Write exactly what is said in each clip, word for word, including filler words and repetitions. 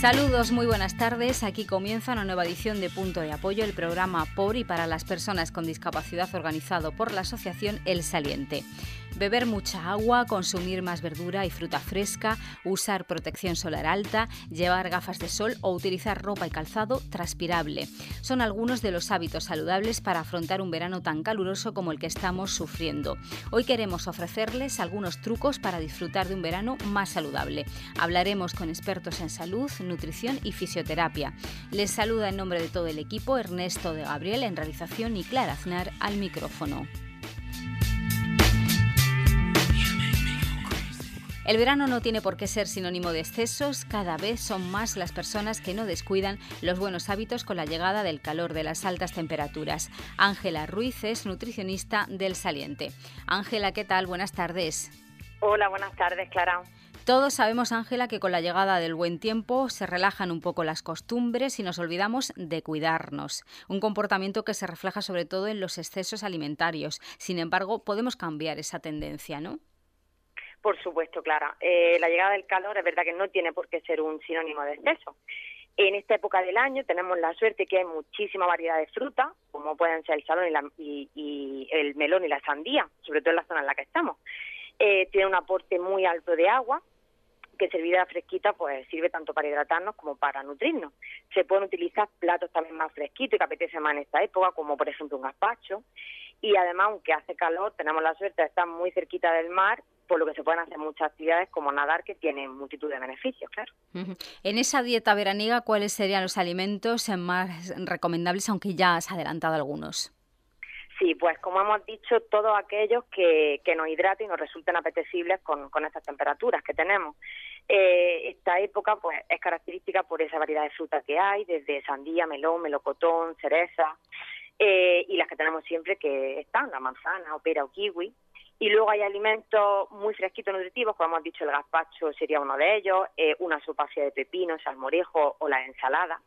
Saludos, muy buenas tardes. Aquí comienza una nueva edición de Punto de Apoyo, el programa por y para las personas con discapacidad organizado por la asociación El Saliente. Beber mucha agua, consumir más verdura y fruta fresca, usar protección solar alta, llevar gafas de sol o utilizar ropa y calzado transpirable. Son algunos de los hábitos saludables para afrontar un verano tan caluroso como el que estamos sufriendo. Hoy queremos ofrecerles algunos trucos para disfrutar de un verano más saludable. Hablaremos con expertos en salud, nutrición y fisioterapia. Les saluda en nombre de todo el equipo Ernesto de Gabriel en realización y Clara Aznar al micrófono. El verano no tiene por qué ser sinónimo de excesos, cada vez son más las personas que no descuidan los buenos hábitos con la llegada del calor, de las altas temperaturas. Ángela Ruiz es nutricionista del Saliente. Ángela, ¿qué tal? Buenas tardes. Hola, buenas tardes, Clara. Todos sabemos, Ángela, que con la llegada del buen tiempo se relajan un poco las costumbres y nos olvidamos de cuidarnos. Un comportamiento que se refleja sobre todo en los excesos alimentarios. Sin embargo, podemos cambiar esa tendencia, ¿no? Por supuesto, Clara. Eh, la llegada del calor es verdad que no tiene por qué ser un sinónimo de exceso. En esta época del año tenemos la suerte que hay muchísima variedad de frutas, como pueden ser el salón y, la, y, y el melón y la sandía, sobre todo en la zona en la que estamos. Eh, tiene un aporte muy alto de agua, que servida fresquita pues sirve tanto para hidratarnos como para nutrirnos. Se pueden utilizar platos también más fresquitos y que apetece más en esta época, como por ejemplo un gazpacho. Y además, aunque hace calor, tenemos la suerte de estar muy cerquita del mar, por lo que se pueden hacer muchas actividades como nadar, que tienen multitud de beneficios, claro. Uh-huh. En esa dieta veraniega, ¿cuáles serían los alimentos más recomendables, aunque ya has adelantado algunos? Sí, pues como hemos dicho, todos aquellos que, que nos hidraten y nos resulten apetecibles con, con estas temperaturas que tenemos. Eh, esta época pues es característica por esa variedad de frutas que hay, desde sandía, melón, melocotón, cereza, eh, y las que tenemos siempre que están, la manzana, o pera o kiwi. Y luego hay alimentos muy fresquitos, nutritivos, como hemos dicho, el gazpacho sería uno de ellos, eh, una sopa así de pepino, salmorejo o la ensalada.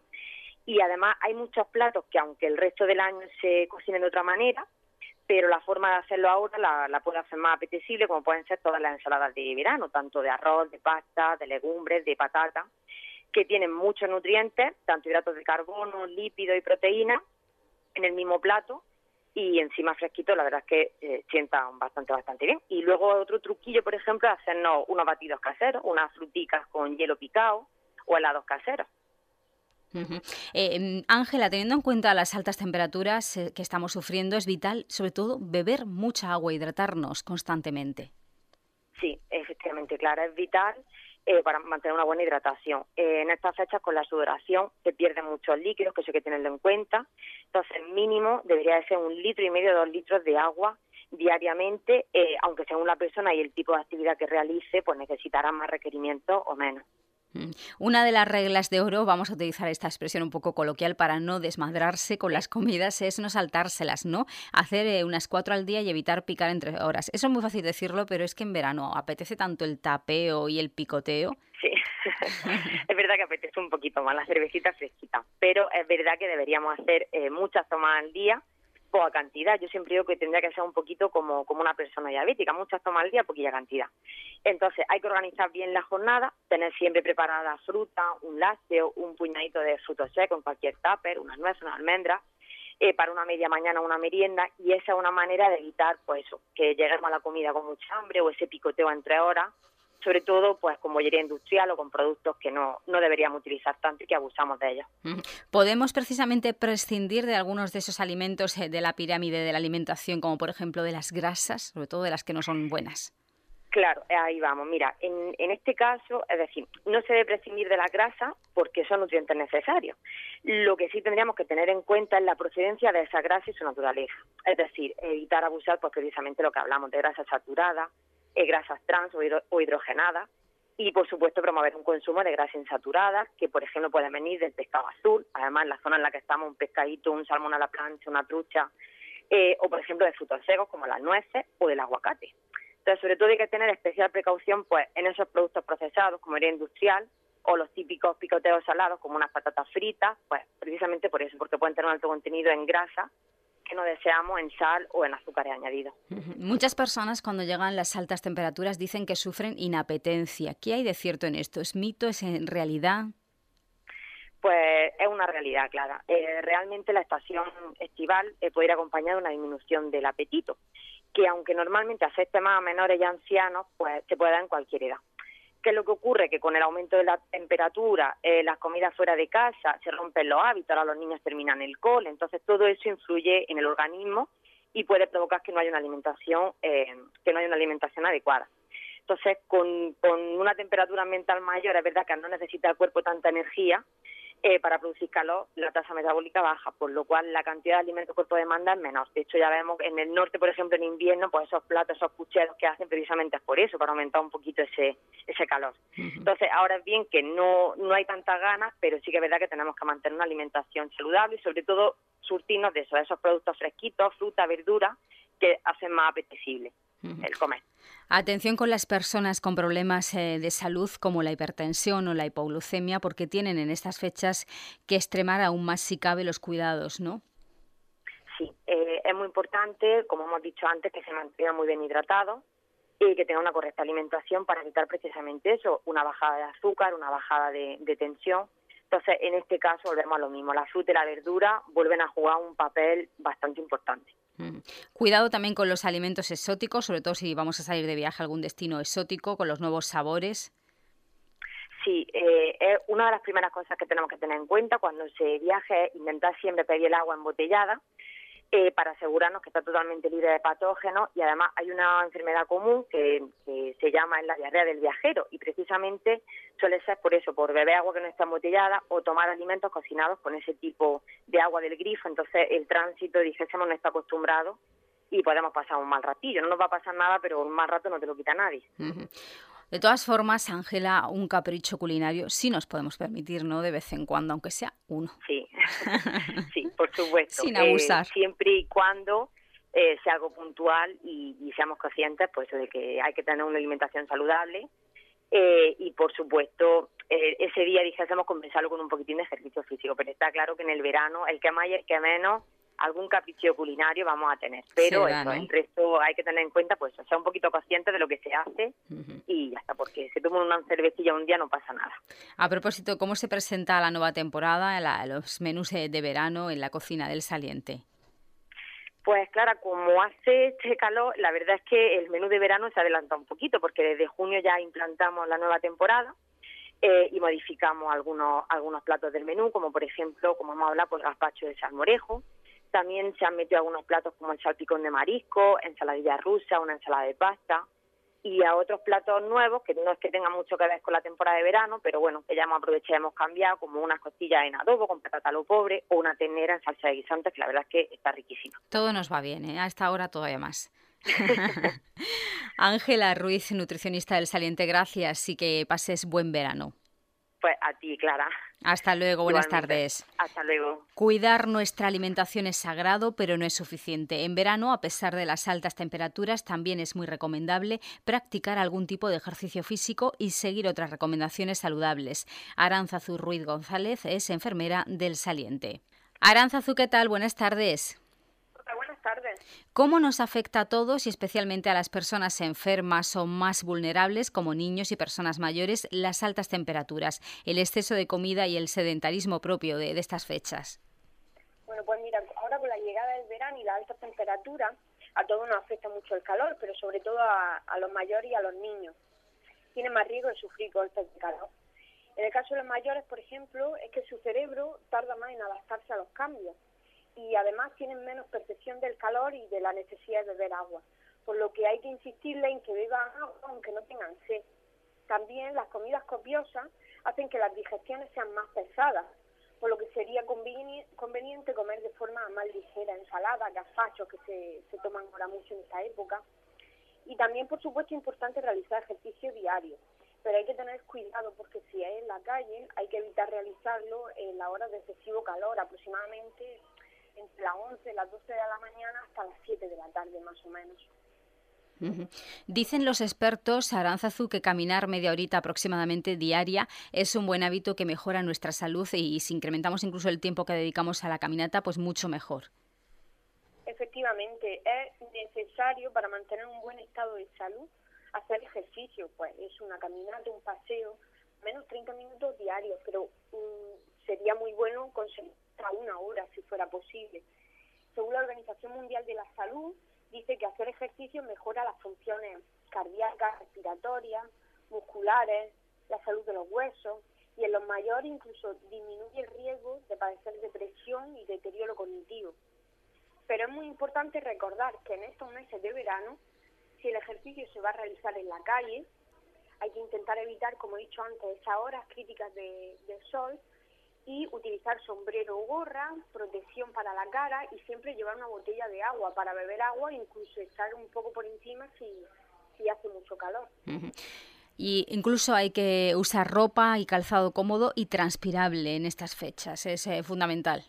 Y además hay muchos platos que, aunque el resto del año se cocinen de otra manera, pero la forma de hacerlo ahora la, la puede hacer más apetecible, como pueden ser todas las ensaladas de verano, tanto de arroz, de pasta, de legumbres, de patata, que tienen muchos nutrientes, tanto hidratos de carbono, lípidos y proteínas, en el mismo plato, y encima fresquito, la verdad es que eh, sientan bastante, bastante bien. Y luego otro truquillo, por ejemplo, es hacernos unos batidos caseros, unas fruticas con hielo picado o helados caseros. Uh-huh. Eh, Ángela, teniendo en cuenta las altas temperaturas eh, que estamos sufriendo, es vital, sobre todo, beber mucha agua, hidratarnos constantemente. Sí, efectivamente, Clara, es vital eh, para mantener una buena hidratación. Eh, en estas fechas, con la sudoración, se pierden muchos líquidos, que eso hay que tenerlo en cuenta. Entonces, mínimo debería de ser un litro y medio, dos litros de agua diariamente, eh, aunque según la persona y el tipo de actividad que realice, pues necesitará más requerimientos o menos. Una de las reglas de oro, vamos a utilizar esta expresión un poco coloquial para no desmadrarse con las comidas, es no saltárselas, ¿no? Hacer eh, unas cuatro al día y evitar picar entre horas. Eso es muy fácil decirlo, pero es que en verano apetece tanto el tapeo y el picoteo. Sí, es verdad que apetece un poquito más la cervecita fresquita, pero es verdad que deberíamos hacer eh, muchas tomas al día, poca cantidad. Yo siempre digo que tendría que ser un poquito como, como una persona diabética, muchas tomas al día, poquilla cantidad. Entonces hay que organizar bien la jornada, tener siempre preparada fruta, un lácteo, un puñadito de frutos secos en cualquier tupper, unas nueces, unas almendras, eh, para una media mañana una merienda, y esa es una manera de evitar pues eso, que lleguemos a la comida con mucha hambre o ese picoteo entre horas, sobre todo pues con bollería industrial o con productos que no, no deberíamos utilizar tanto y que abusamos de ellos. ¿Podemos precisamente prescindir de algunos de esos alimentos de la pirámide de la alimentación, como por ejemplo de las grasas, sobre todo de las que no son buenas? Claro, ahí vamos. Mira, en, en este caso, es decir, no se debe prescindir de la grasa porque son nutrientes necesarios. Lo que sí tendríamos que tener en cuenta es la procedencia de esa grasa y su naturaleza. Es decir, evitar abusar pues precisamente lo que hablamos de grasas saturadas, eh, grasas trans o, hidro, o hidrogenadas, y por supuesto promover un consumo de grasas insaturadas, que por ejemplo pueden venir del pescado azul, además en la zona en la que estamos, un pescadito, un salmón a la plancha, una trucha, eh, o por ejemplo de frutos secos como las nueces o del aguacate. Entonces, sobre todo hay que tener especial precaución pues en esos productos procesados como herida industrial o los típicos picoteos salados como unas patatas fritas, pues precisamente por eso, porque pueden tener un alto contenido en grasa que no deseamos, en sal o en azúcares añadidos. Muchas personas cuando llegan las altas temperaturas dicen que sufren inapetencia. ¿Qué hay de cierto en esto? ¿Es mito? ¿Es en realidad? Pues es una realidad clara. Eh, realmente la estación estival eh, puede ir acompañada de una disminución del apetito, que aunque normalmente afecte más a menores y ancianos, pues se puede dar en cualquier edad. ¿Qué es lo que ocurre? Que con el aumento de la temperatura, eh, las comidas fuera de casa, se rompen los hábitos, ahora los niños terminan el cole, entonces todo eso influye en el organismo y puede provocar que no haya una alimentación, eh, que no haya una alimentación adecuada. Entonces, con, con una temperatura ambiental mayor, es verdad que no necesita el cuerpo tanta energía, Eh, para producir calor, la tasa metabólica baja, por lo cual la cantidad de alimentos que el cuerpo demanda es menor. De hecho, ya vemos en el norte, por ejemplo, en invierno, pues esos platos, esos pucheros que hacen precisamente es por eso, para aumentar un poquito ese ese calor. Uh-huh. Entonces, ahora es bien que no no hay tantas ganas, pero sí que es verdad que tenemos que mantener una alimentación saludable y sobre todo surtirnos de eso, de esos productos fresquitos, fruta, verdura, que hacen más apetecible uh-huh. el comer. Atención con las personas con problemas eh, de salud como la hipertensión o la hipoglucemia, porque tienen en estas fechas que extremar aún más si cabe los cuidados, ¿no? Sí, eh, es muy importante, como hemos dicho antes, que se mantenga muy bien hidratado y que tenga una correcta alimentación para evitar precisamente eso, una bajada de azúcar, una bajada de, de tensión. Entonces, en este caso volvemos a lo mismo, la fruta y la verdura vuelven a jugar un papel bastante importante. Mm. Cuidado también con los alimentos exóticos, sobre todo si vamos a salir de viaje a algún destino exótico, con los nuevos sabores. Sí, eh, es una de las primeras cosas que tenemos que tener en cuenta cuando se viaje es intentar siempre pedir el agua embotellada eh, para asegurarnos que está totalmente libre de patógenos y además hay una enfermedad común que, que se llama la diarrea del viajero y precisamente suele ser por eso, por beber agua que no está embotellada o tomar alimentos cocinados con ese tipo de agua del grifo, entonces el tránsito, dijésemos, no está acostumbrado y podemos pasar un mal ratillo. No nos va a pasar nada, pero un mal rato no te lo quita nadie. Uh-huh. De todas formas, Ángela, un capricho culinario sí nos podemos permitir, ¿no? De vez en cuando, aunque sea uno. Sí, sí, por supuesto. Sin abusar. Eh, siempre y cuando eh, sea algo puntual y, y seamos conscientes pues de que hay que tener una alimentación saludable eh, y, por supuesto, eh, ese día dijésemos compensarlo con un poquitín de ejercicio físico. Pero está claro que en el verano, el que más y el que menos, algún capricho culinario vamos a tener, pero da, eso, ¿no? El resto hay que tener en cuenta, pues, ser un poquito consciente de lo que se hace uh-huh. y ya está, porque si toman una cervecilla un día no pasa nada. A propósito, ¿cómo se presenta la nueva temporada, la, los menús de verano en la cocina del Saliente? Pues Clara, como hace este calor, la verdad es que el menú de verano se adelanta un poquito, porque desde junio ya implantamos la nueva temporada eh, y modificamos algunos algunos platos del menú, como por ejemplo, como hemos hablado, pues gazpacho de salmorejo. También se han metido algunos platos como el salpicón de marisco, ensaladilla rusa, una ensalada de pasta y a otros platos nuevos que no es que tengan mucho que ver con la temporada de verano, pero bueno, que ya hemos aprovechado y hemos cambiado, como unas costillas en adobo con patata a lo pobre o una ternera en salsa de guisantes, que la verdad es que está riquísima. Todo nos va bien, ¿eh? A esta hora todavía más. Ángela Ruiz, nutricionista del Saliente, gracias y que pases buen verano. Pues a ti, Clara. Hasta luego, buenas Igualmente. tardes. Hasta luego. Cuidar nuestra alimentación es sagrado, pero no es suficiente. En verano, a pesar de las altas temperaturas, también es muy recomendable practicar algún tipo de ejercicio físico y seguir otras recomendaciones saludables. Aránzazu Ruiz González es enfermera del Saliente. Aránzazu, ¿qué tal? Buenas tardes. Buenas tardes. ¿Cómo nos afecta a todos y especialmente a las personas enfermas o más vulnerables, como niños y personas mayores, las altas temperaturas, el exceso de comida y el sedentarismo propio de, de estas fechas? Bueno, pues mira, ahora con la llegada del verano y la alta temperatura, a todos nos afecta mucho el calor, pero sobre todo a, a los mayores y a los niños. Tienen más riesgo de sufrir golpes de calor. En el caso de los mayores, por ejemplo, es que su cerebro tarda más en adaptarse a los cambios. Y además tienen menos percepción del calor y de la necesidad de beber agua, por lo que hay que insistirle en que beban agua aunque no tengan sed. También las comidas copiosas hacen que las digestiones sean más pesadas, por lo que sería conveni- conveniente comer de forma más ligera, ensaladas, gazpachos que se, se toman ahora mucho en esta época. Y también, por supuesto, es importante realizar ejercicio diario, pero hay que tener cuidado porque si es en la calle hay que evitar realizarlo en la hora de excesivo calor, aproximadamente entre las once, las doce de la mañana hasta las siete de la tarde, más o menos. Uh-huh. Dicen los expertos, Aránzazu, que caminar media horita aproximadamente diaria es un buen hábito que mejora nuestra salud y si incrementamos incluso el tiempo que dedicamos a la caminata, pues mucho mejor. Efectivamente, es necesario para mantener un buen estado de salud hacer ejercicio, pues es una caminata, un paseo, menos treinta minutos diarios, pero um, sería muy bueno conseguir a una hora si fuera posible. Según la Organización Mundial de la Salud, dice que hacer ejercicio mejora las funciones cardíacas, respiratorias, musculares, la salud de los huesos, y en los mayores incluso disminuye el riesgo de padecer depresión y deterioro cognitivo. Pero es muy importante recordar que en estos meses de verano, si el ejercicio se va a realizar en la calle, hay que intentar evitar, como he dicho antes, esas horas críticas de, del sol, y utilizar sombrero o gorra, protección para la cara, y siempre llevar una botella de agua para beber agua, e incluso estar un poco por encima si, si hace mucho calor. Uh-huh. Y incluso hay que usar ropa y calzado cómodo y transpirable en estas fechas, es eh, fundamental.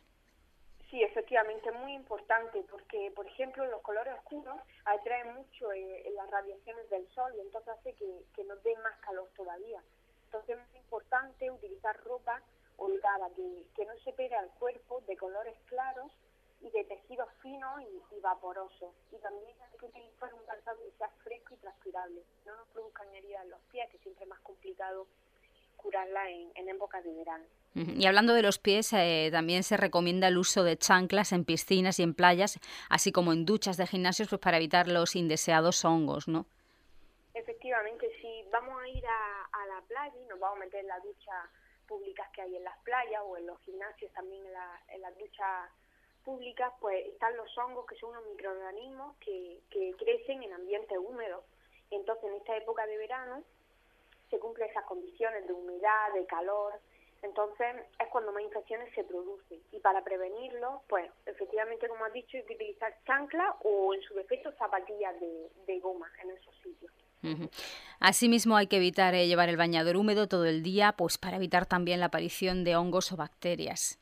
Sí, efectivamente, es muy importante porque, por ejemplo, los colores oscuros atraen mucho eh, en las radiaciones del sol y entonces hace que, que nos dé más calor todavía. Entonces es muy importante utilizar ropa holgada, que, que no se pegue al cuerpo, de colores claros y de tejidos finos y, y vaporosos. Y también hay que utilizar un calzado que sea fresco y transpirable, no nos produzcan heridas en los pies, que siempre es más complicado curarla en, en épocas de verano. Y hablando de los pies, eh, también se recomienda el uso de chanclas en piscinas y en playas, así como en duchas de gimnasios, pues para evitar los indeseados hongos, ¿no? Efectivamente, si vamos a ir a, a la playa y nos vamos a meter en las duchas públicas que hay en las playas o en los gimnasios, también en, la, en las duchas públicas, pues están los hongos, que son unos microorganismos que, que crecen en ambientes húmedos. Entonces, en esta época de verano se cumplen esas condiciones de humedad, de calor. Entonces es cuando más infecciones se producen, y para prevenirlo, pues efectivamente, como has dicho, hay que utilizar chanclas o en su defecto zapatillas de, de goma en esos sitios. Uh-huh. Asimismo hay que evitar eh, llevar el bañador húmedo todo el día, pues para evitar también la aparición de hongos o bacterias.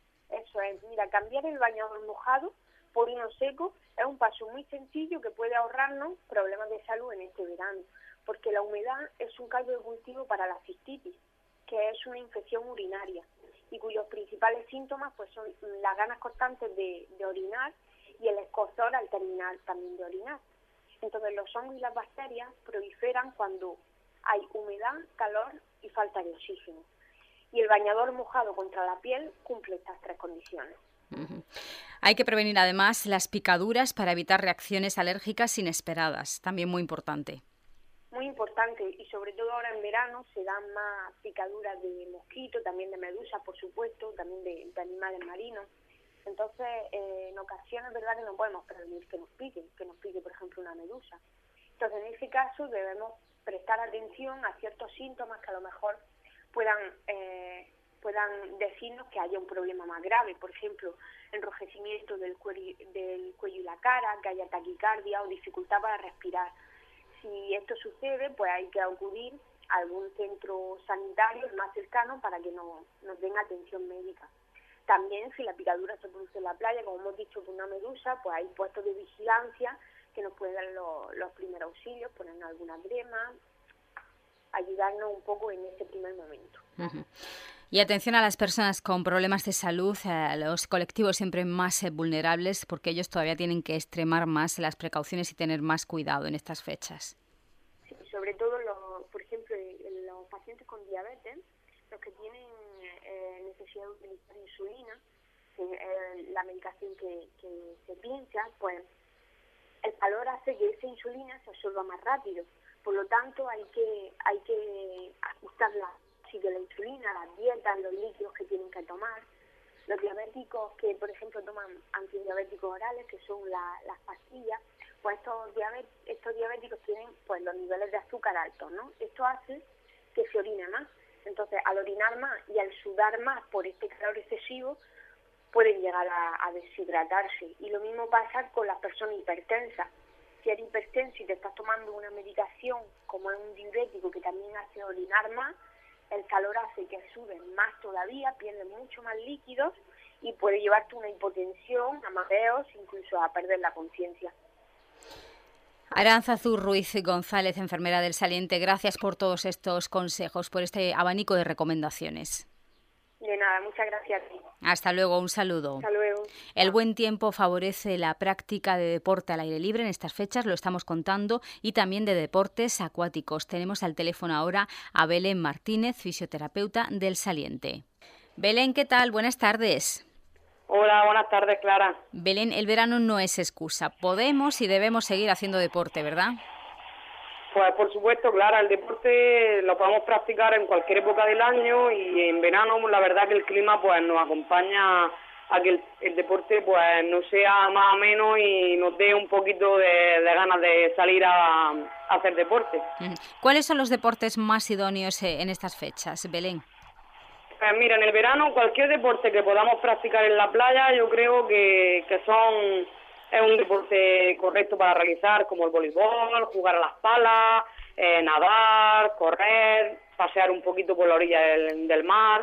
Eso es, mira, cambiar el bañador mojado por uno seco es un paso muy sencillo que puede ahorrarnos problemas de salud en este verano, porque la humedad es un caldo de cultivo para la cistitis, que es una infección urinaria y cuyos principales síntomas pues son las ganas constantes de, de orinar y el escozor al terminar también de orinar. Entonces los hongos y las bacterias proliferan cuando hay humedad, calor y falta de oxígeno. Y el bañador mojado contra la piel cumple estas tres condiciones. Uh-huh. Hay que prevenir además las picaduras para evitar reacciones alérgicas inesperadas, también muy importante. Muy importante, y sobre todo ahora en verano se dan más picaduras de mosquito, también de medusas, por supuesto, también de, de animales marinos. Entonces, eh, en ocasiones, verdad que no podemos prevenir que nos pique, que nos pique, por ejemplo, una medusa. Entonces, en ese caso debemos prestar atención a ciertos síntomas que a lo mejor puedan eh, puedan decirnos que haya un problema más grave. Por ejemplo, enrojecimiento del cuello, del cuello y la cara, que haya taquicardia o dificultad para respirar. Si esto sucede, pues hay que acudir a algún centro sanitario más cercano para que no, nos den atención médica. También, si la picadura se produce en la playa, como hemos dicho, por una medusa, pues hay puestos de vigilancia que nos pueden dar los, los primeros auxilios, ponernos alguna crema, ayudarnos un poco en ese primer momento. Uh-huh. Y atención a las personas con problemas de salud, a los colectivos siempre más vulnerables, porque ellos todavía tienen que extremar más las precauciones y tener más cuidado en estas fechas. Sí, sobre todo, los, por ejemplo, los pacientes con diabetes, los que tienen eh, necesidad de utilizar insulina, que es la medicación que, que se pincha, pues el calor hace que esa insulina se absorba más rápido. Por lo tanto, hay que hay que ajustar la dosis de la insulina, las dietas, los líquidos que tienen que tomar. Los diabéticos que, por ejemplo, toman antidiabéticos orales, que son la, las pastillas, pues estos, diabet, estos diabéticos tienen pues los niveles de azúcar altos, ¿no? Esto hace que se orine más. Entonces, al orinar más y al sudar más por este calor excesivo, pueden llegar a, a deshidratarse. Y lo mismo pasa con las personas hipertensas. Si eres hipertenso y te estás tomando una medicación como es un diurético que también hace orinar más, el calor hace que sudes más todavía, pierdes mucho más líquidos y puede llevarte a una hipotensión, a mareos, incluso a perder la conciencia. Arantzazu Ruiz González, enfermera del Saliente, gracias por todos estos consejos, por este abanico de recomendaciones. De nada, muchas gracias a ti. Hasta luego, un saludo. Hasta luego. El buen tiempo favorece la práctica de deporte al aire libre en estas fechas, lo estamos contando, y también de deportes acuáticos. Tenemos al teléfono ahora a Belén Martínez, fisioterapeuta del Saliente. Belén, ¿qué tal? Buenas tardes. Hola, buenas tardes, Clara. Belén, el verano no es excusa. Podemos y debemos seguir haciendo deporte, ¿verdad? Pues por supuesto, Clara, el deporte lo podemos practicar en cualquier época del año y en verano la verdad que el clima pues nos acompaña a que el, el deporte pues no sea más o menos y nos dé un poquito de, de ganas de salir a, a hacer deporte. ¿Cuáles son los deportes más idóneos en estas fechas, Belén? Pues mira, en el verano cualquier deporte que podamos practicar en la playa yo creo que, que son es un deporte correcto para realizar, como el voleibol, jugar a las palas, eh, nadar, correr, pasear un poquito por la orilla del, del mar.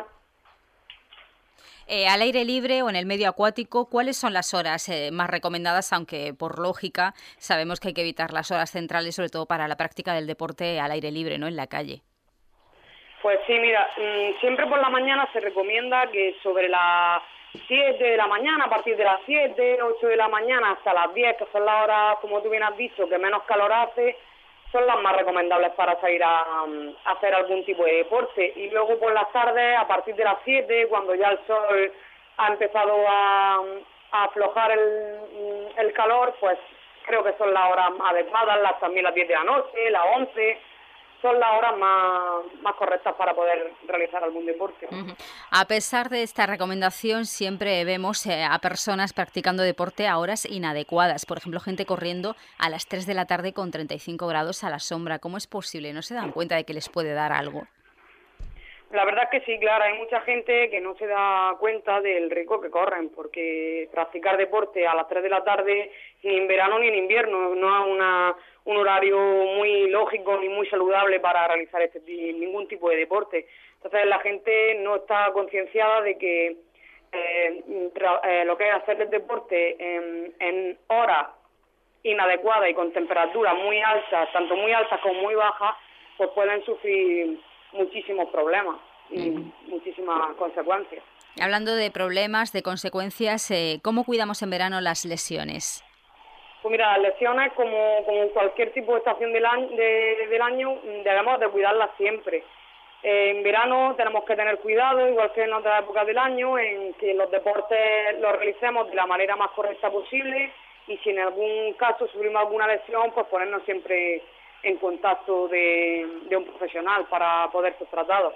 Eh, al aire libre o en el medio acuático, ¿cuáles son las horas eh, más recomendadas? Aunque por lógica sabemos que hay que evitar las horas centrales, sobre todo para la práctica del deporte al aire libre, ¿no? En la calle. Pues sí, mira, siempre por la mañana se recomienda que sobre las siete de la mañana, a partir de las siete, ocho de la mañana hasta las diez, que son las horas, como tú bien has dicho, que menos calor hace, son las más recomendables para salir a, a hacer algún tipo de deporte. Y luego por las tardes, a partir de las siete, cuando ya el sol ha empezado a, a aflojar el, el calor, pues creo que son las horas adecuadas, las, también las diez de la noche, las once... son las horas más, más correctas para poder realizar algún deporte. Uh-huh. A pesar de esta recomendación, siempre vemos eh, a personas practicando deporte a horas inadecuadas. Por ejemplo, gente corriendo a las tres de la tarde con treinta y cinco grados a la sombra. ¿Cómo es posible? ¿No se dan cuenta de que les puede dar algo? La verdad es que sí, claro, hay mucha gente que no se da cuenta del riesgo que corren, porque practicar deporte a las tres de la tarde, ni en verano ni en invierno, no es una, un horario muy lógico ni muy saludable para realizar este ningún tipo de deporte. Entonces la gente no está concienciada de que eh, eh, lo que es hacer el deporte en, en horas inadecuadas y con temperaturas muy altas, tanto muy altas como muy bajas, pues pueden sufrir muchísimos problemas y uh-huh. muchísimas consecuencias. Hablando de problemas, de consecuencias, eh, ¿cómo cuidamos en verano las lesiones? Pues mira, las lesiones, como, como cualquier tipo de estación del año, de, del año debemos de cuidarlas siempre. Eh, en verano tenemos que tener cuidado, igual que en otras épocas del año, en que los deportes los realicemos de la manera más correcta posible y si en algún caso sufrimos alguna lesión, pues ponernos siempre en contacto de, de un profesional para poder ser tratados.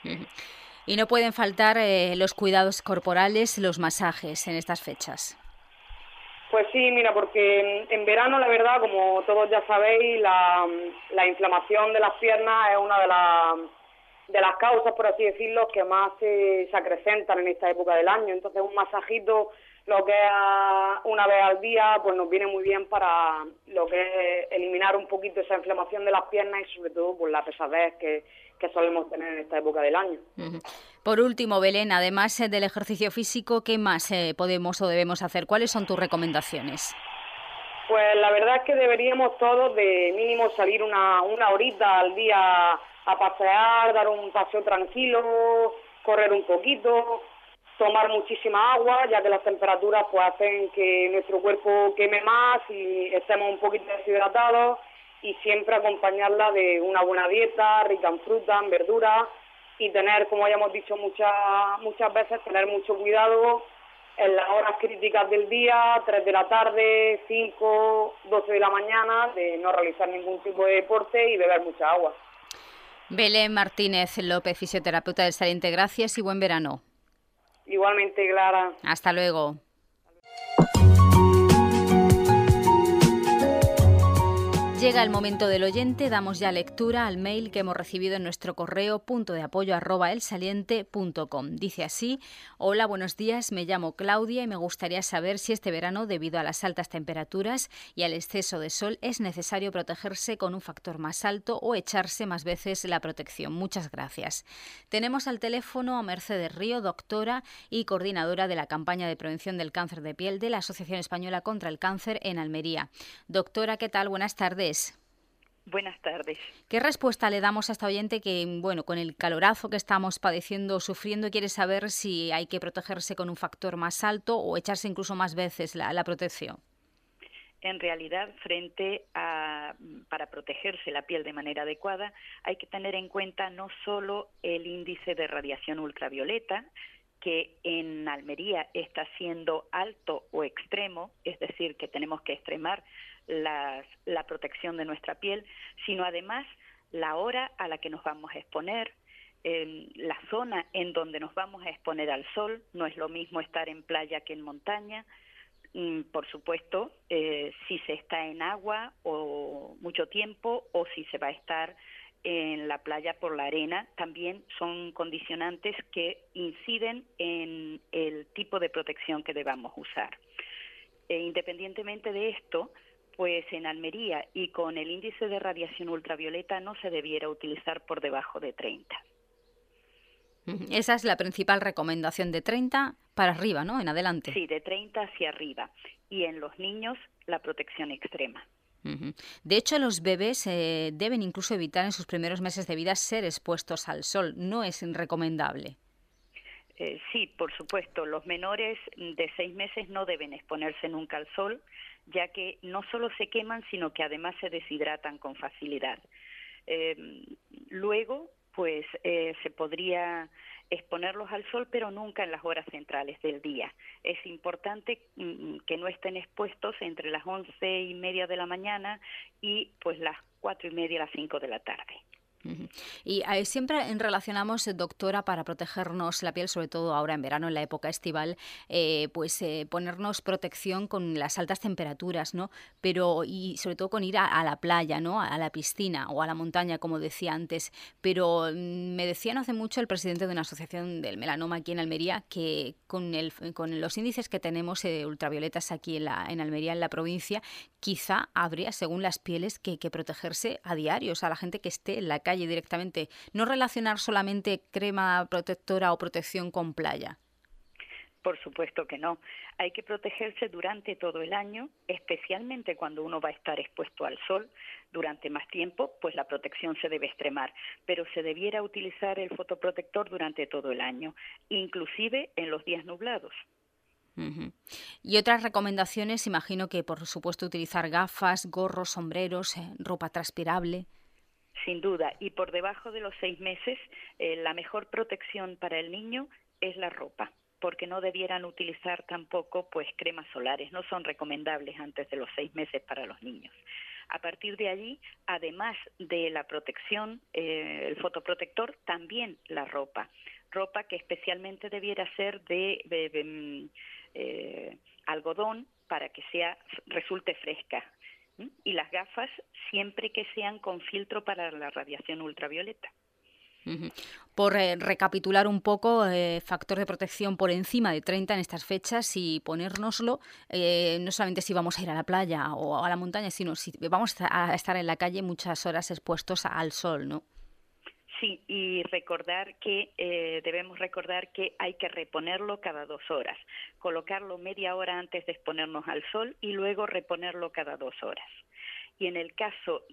Y no pueden faltar eh, los cuidados corporales, los masajes en estas fechas. Pues sí, mira, porque en verano, la verdad, como todos ya sabéis, la, la inflamación de las piernas es una de las, de las causas, por así decirlo, que más se, se acrecentan en esta época del año. Entonces, un masajito, lo que es una vez al día, pues nos viene muy bien para lo que es eliminar un poquito esa inflamación de las piernas y sobre todo por la pesadez que, que solemos tener en esta época del año. Uh-huh. Por último, Belén, además del ejercicio físico, ¿qué más eh, podemos o debemos hacer? ¿Cuáles son tus recomendaciones? Pues la verdad es que deberíamos todos de mínimo salir una, una horita al día a pasear, dar un paseo tranquilo, correr un poquito, tomar muchísima agua, ya que las temperaturas pues hacen que nuestro cuerpo queme más y estemos un poquito deshidratados, y siempre acompañarla de una buena dieta, rica en fruta, en verduras, y tener, como ya hemos dicho muchas muchas veces, tener mucho cuidado en las horas críticas del día, tres de la tarde, cinco, doce de la mañana, de no realizar ningún tipo de deporte y beber mucha agua. Belén Martínez López, fisioterapeuta del Saliente, gracias y buen verano. Igualmente, Clara. Hasta luego. Llega el momento del oyente, damos ya lectura al mail que hemos recibido en nuestro correo punto de apoyo arroba elsaliente punto com. Dice así: hola, buenos días, me llamo Claudia y me gustaría saber si este verano, debido a las altas temperaturas y al exceso de sol, es necesario protegerse con un factor más alto o echarse más veces la protección. Muchas gracias. Tenemos al teléfono a Mercedes Río, doctora y coordinadora de la campaña de prevención del cáncer de piel de la Asociación Española contra el Cáncer en Almería. Doctora, ¿qué tal? Buenas tardes. Buenas tardes. ¿Qué respuesta le damos a esta oyente que, bueno, con el calorazo que estamos padeciendo o sufriendo, quiere saber si hay que protegerse con un factor más alto o echarse incluso más veces la, la protección? En realidad, frente a, para protegerse la piel de manera adecuada, hay que tener en cuenta no solo el índice de radiación ultravioleta, que en Almería está siendo alto o extremo, es decir, que tenemos que extremar las, la protección de nuestra piel, sino además la hora a la que nos vamos a exponer, eh, la zona en donde nos vamos a exponer al sol. No es lo mismo estar en playa que en montaña. Mm, por supuesto, eh, si se está en agua o mucho tiempo o si se va a estar en la playa por la arena, también son condicionantes que inciden en el tipo de protección que debamos usar. E independientemente de esto, pues en Almería y con el índice de radiación ultravioleta no se debiera utilizar por debajo de treinta. Esa es la principal recomendación, de treinta para arriba, ¿no? En adelante. Sí, de treinta hacia arriba. Y en los niños, la protección extrema. De hecho, los bebés eh, deben incluso evitar en sus primeros meses de vida ser expuestos al sol. No es recomendable. Eh, sí, por supuesto. Los menores de seis meses no deben exponerse nunca al sol, ya que no solo se queman, sino que además se deshidratan con facilidad. Eh, luego, pues eh, se podría exponerlos al sol, pero nunca en las horas centrales del día. Es importante mm, que no estén expuestos entre las once y media de la mañana y pues las cuatro y media a las cinco de la tarde. Uh-huh. Y eh, siempre relacionamos, doctora, para protegernos la piel, sobre todo ahora en verano, en la época estival, eh, pues eh, ponernos protección con las altas temperaturas, ¿no? Pero y sobre todo con ir a, a la playa, ¿no? A la piscina o a la montaña, como decía antes. Pero mm, me decía no hace mucho el presidente de una asociación del melanoma aquí en Almería que con el con los índices que tenemos eh, ultravioletas aquí en, la, en Almería, en la provincia, quizá habría, según las pieles, que, que protegerse a diario, o sea, a la gente que esté en la calle directamente, no relacionar solamente crema protectora o protección con playa. Por supuesto que no. Hay que protegerse durante todo el año, especialmente cuando uno va a estar expuesto al sol durante más tiempo, pues la protección se debe extremar, pero se debiera utilizar el fotoprotector durante todo el año, inclusive en los días nublados. Uh-huh. Y otras recomendaciones, imagino que por supuesto utilizar gafas, gorros, sombreros, eh, ropa transpirable. Sin duda, y por debajo de los seis meses, eh, la mejor protección para el niño es la ropa, porque no debieran utilizar tampoco pues cremas solares, no son recomendables antes de los seis meses para los niños. A partir de allí, además de la protección, eh, el fotoprotector, también la ropa, ropa que especialmente debiera ser de, de, de eh, algodón para que sea resulte fresca. Y las gafas siempre que sean con filtro para la radiación ultravioleta. Uh-huh. Por eh, recapitular un poco, eh, factor de protección por encima de treinta en estas fechas y ponérnoslo, eh, no solamente si vamos a ir a la playa o a la montaña, sino si vamos a estar en la calle muchas horas expuestos al sol, ¿no? Sí, y recordar que eh, debemos recordar que hay que reponerlo cada dos horas, colocarlo media hora antes de exponernos al sol y luego reponerlo cada dos horas. Y en el caso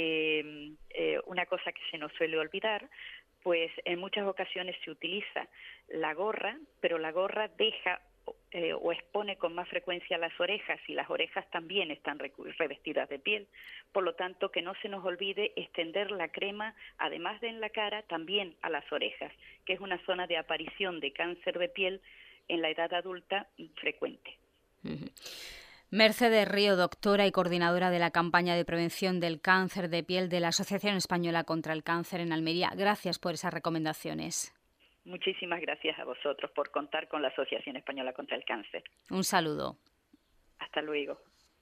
de eh, una cosa que se nos suele olvidar, pues en muchas ocasiones se utiliza la gorra, pero la gorra deja eh, o expone con más frecuencia las orejas y las orejas también están revestidas de piel. Por lo tanto, que no se nos olvide extender la crema, además de en la cara, también a las orejas, que es una zona de aparición de cáncer de piel en la edad adulta frecuente. Uh-huh. Mercedes Río, doctora y coordinadora de la campaña de prevención del cáncer de piel de la Asociación Española contra el Cáncer en Almería. Gracias por esas recomendaciones. Muchísimas gracias a vosotros por contar con la Asociación Española contra el Cáncer. Un saludo. Hasta luego.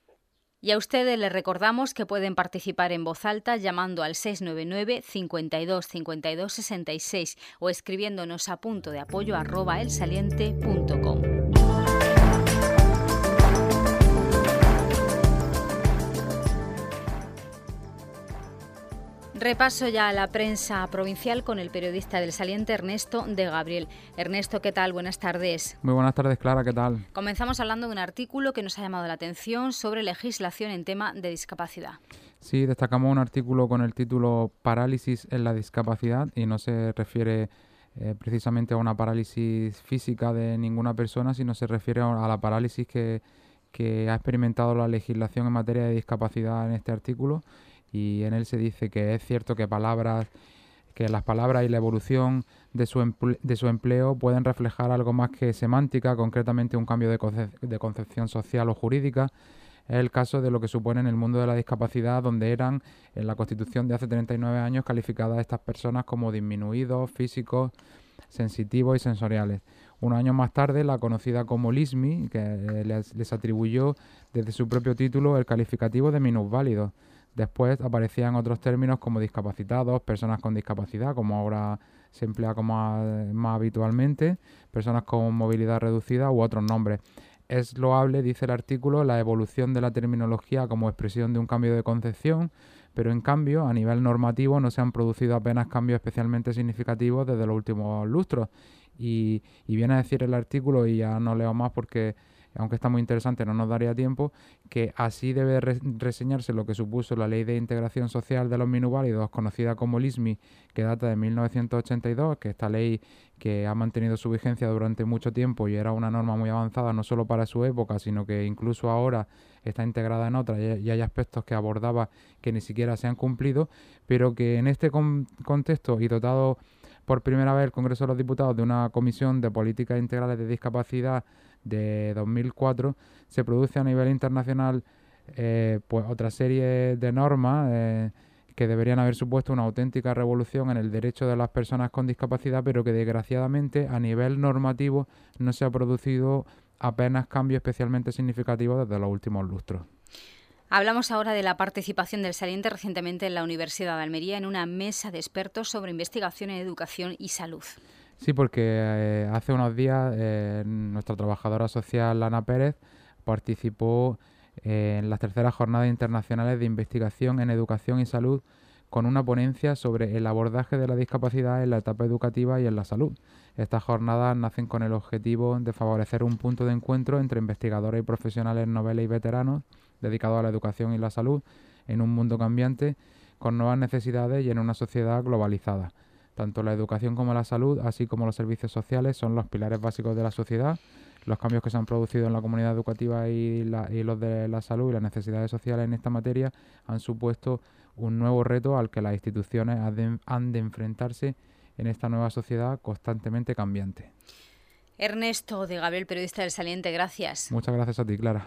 Y a ustedes les recordamos que pueden participar en voz alta llamando al seis nueve nueve, cincuenta y dos, cincuenta y dos, sesenta y seis o escribiéndonos a punto de apoyo arroba elsaliente punto com. Repaso ya a la prensa provincial con el periodista del Saliente, Ernesto de Gabriel. Ernesto, ¿qué tal? Buenas tardes. Muy buenas tardes, Clara, ¿qué tal? Comenzamos hablando de un artículo que nos ha llamado la atención sobre legislación en tema de discapacidad. Sí, destacamos un artículo con el título Parálisis en la discapacidad y no se refiere eh, precisamente a una parálisis física de ninguna persona, sino se refiere a la parálisis que, que ha experimentado la legislación en materia de discapacidad en este artículo. Y en él se dice que es cierto que palabras que las palabras y la evolución de su, emple de su empleo pueden reflejar algo más que semántica, concretamente un cambio de, conce de concepción social o jurídica. Es el caso de lo que supone en el mundo de la discapacidad, donde eran, en la Constitución de hace treinta y nueve años, calificadas estas personas como disminuidos, físicos, sensitivos y sensoriales. Unos años más tarde, la conocida como LISMI, que les, les atribuyó desde su propio título el calificativo de minusválidos. Después aparecían otros términos como discapacitados, personas con discapacidad, como ahora se emplea como a, más habitualmente, personas con movilidad reducida u otros nombres. Es loable, dice el artículo, la evolución de la terminología como expresión de un cambio de concepción, pero en cambio, a nivel normativo, no se han producido apenas cambios especialmente significativos desde los últimos lustros. Y, y viene a decir el artículo, y ya no leo más porque, aunque está muy interesante, no nos daría tiempo, que así debe re reseñarse lo que supuso la Ley de Integración Social de los Minusválidos, conocida como LISMI, que data de mil novecientos ochenta y dos, que esta ley que ha mantenido su vigencia durante mucho tiempo y era una norma muy avanzada no solo para su época, sino que incluso ahora está integrada en otras y hay aspectos que abordaba que ni siquiera se han cumplido, pero que en este con contexto y dotado por primera vez el Congreso de los Diputados de una Comisión de Políticas Integrales de Discapacidad de dos mil cuatro, se produce a nivel internacional eh, pues otra serie de normas eh, que deberían haber supuesto una auténtica revolución en el derecho de las personas con discapacidad, pero que desgraciadamente a nivel normativo no se ha producido apenas cambios especialmente significativos desde los últimos lustros. Hablamos ahora de la participación del saliente recientemente en la Universidad de Almería en una mesa de expertos sobre investigación en educación y salud. Sí, porque eh, hace unos días eh, nuestra trabajadora social Ana Pérez participó eh, en las terceras jornadas internacionales de investigación en educación y salud con una ponencia sobre el abordaje de la discapacidad en la etapa educativa y en la salud. Estas jornadas nacen con el objetivo de favorecer un punto de encuentro entre investigadores y profesionales noveles y veteranos dedicados a la educación y la salud en un mundo cambiante, con nuevas necesidades y en una sociedad globalizada. Tanto la educación como la salud, así como los servicios sociales, son los pilares básicos de la sociedad. Los cambios que se han producido en la comunidad educativa y, la, y los de la salud y las necesidades sociales en esta materia han supuesto un nuevo reto al que las instituciones han de, han de enfrentarse en esta nueva sociedad constantemente cambiante. Ernesto de Gabriel, periodista del Saliente, gracias. Muchas gracias a ti, Clara.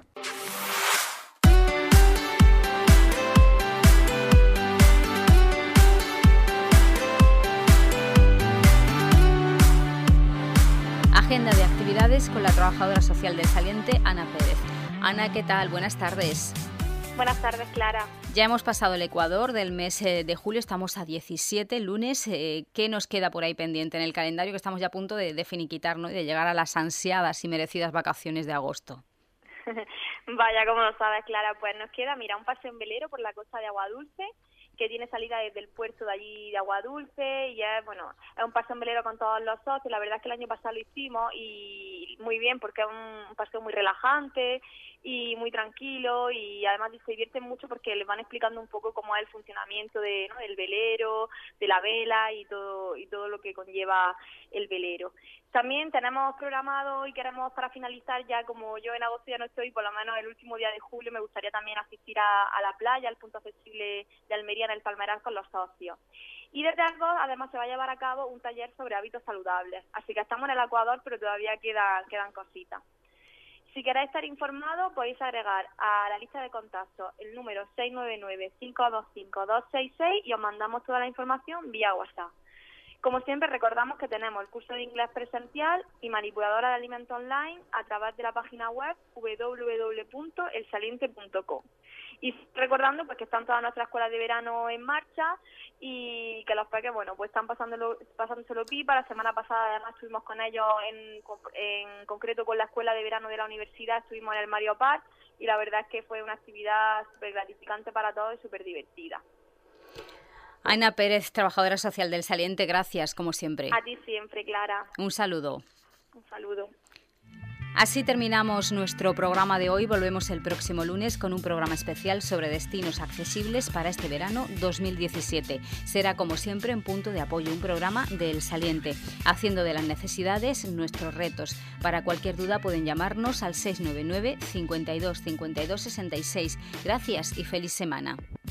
Agenda de actividades con la trabajadora social del Saliente, Ana Pérez. Ana, ¿qué tal? Buenas tardes. Buenas tardes, Clara. Ya hemos pasado el Ecuador del mes de julio, estamos a diecisiete, lunes. Eh, ¿Qué nos queda por ahí pendiente en el calendario que estamos ya a punto de, de finiquitar, ¿no? Y de llegar a las ansiadas y merecidas vacaciones de agosto? Vaya, como lo sabes, Clara, pues nos queda, mira, un paseo en velero por la costa de Aguadulce, que tiene salida desde el puerto de allí de Aguadulce, y es, bueno, es un paseo en velero con todos los socios. La verdad es que el año pasado lo hicimos y muy bien, porque es un paseo muy relajante y muy tranquilo, y además se divierten mucho porque les van explicando un poco cómo es el funcionamiento de, ¿no?, del velero, de la vela y todo y todo lo que conlleva el velero. También tenemos programado y queremos, para finalizar, ya como yo en agosto ya no estoy, por lo menos el último día de julio me gustaría también asistir a, a la playa, al punto accesible de Almería en el Palmeral con los socios. Y desde algo, además, se va a llevar a cabo un taller sobre hábitos saludables. Así que estamos en el Ecuador, pero todavía quedan, quedan cositas. Si queréis estar informados, podéis agregar a la lista de contactos el número seis nueve nueve, cinco dos cinco, dos seis seis y os mandamos toda la información vía WhatsApp. Como siempre, recordamos que tenemos el curso de inglés presencial y manipuladora de alimentos online a través de la página web doble u doble u doble u punto el saliente punto com. Y recordando pues que están todas nuestras escuelas de verano en marcha y que los peques, bueno, pues están pasándolo, pasándoselo pipa. La semana pasada además estuvimos con ellos, en, en concreto con la escuela de verano de la universidad, estuvimos en el Mario Park y la verdad es que fue una actividad súper gratificante para todos y súper divertida. Ana Pérez, trabajadora social del Saliente, gracias, como siempre. A ti siempre, Clara. Un saludo. Un saludo. Así terminamos nuestro programa de hoy. Volvemos el próximo lunes con un programa especial sobre destinos accesibles para este verano dos mil diecisiete. Será, como siempre, en Punto de Apoyo, un programa del Saliente, haciendo de las necesidades nuestros retos. Para cualquier duda pueden llamarnos al seis nueve nueve, cincuenta y dos, cincuenta y dos, sesenta y seis. Gracias y feliz semana.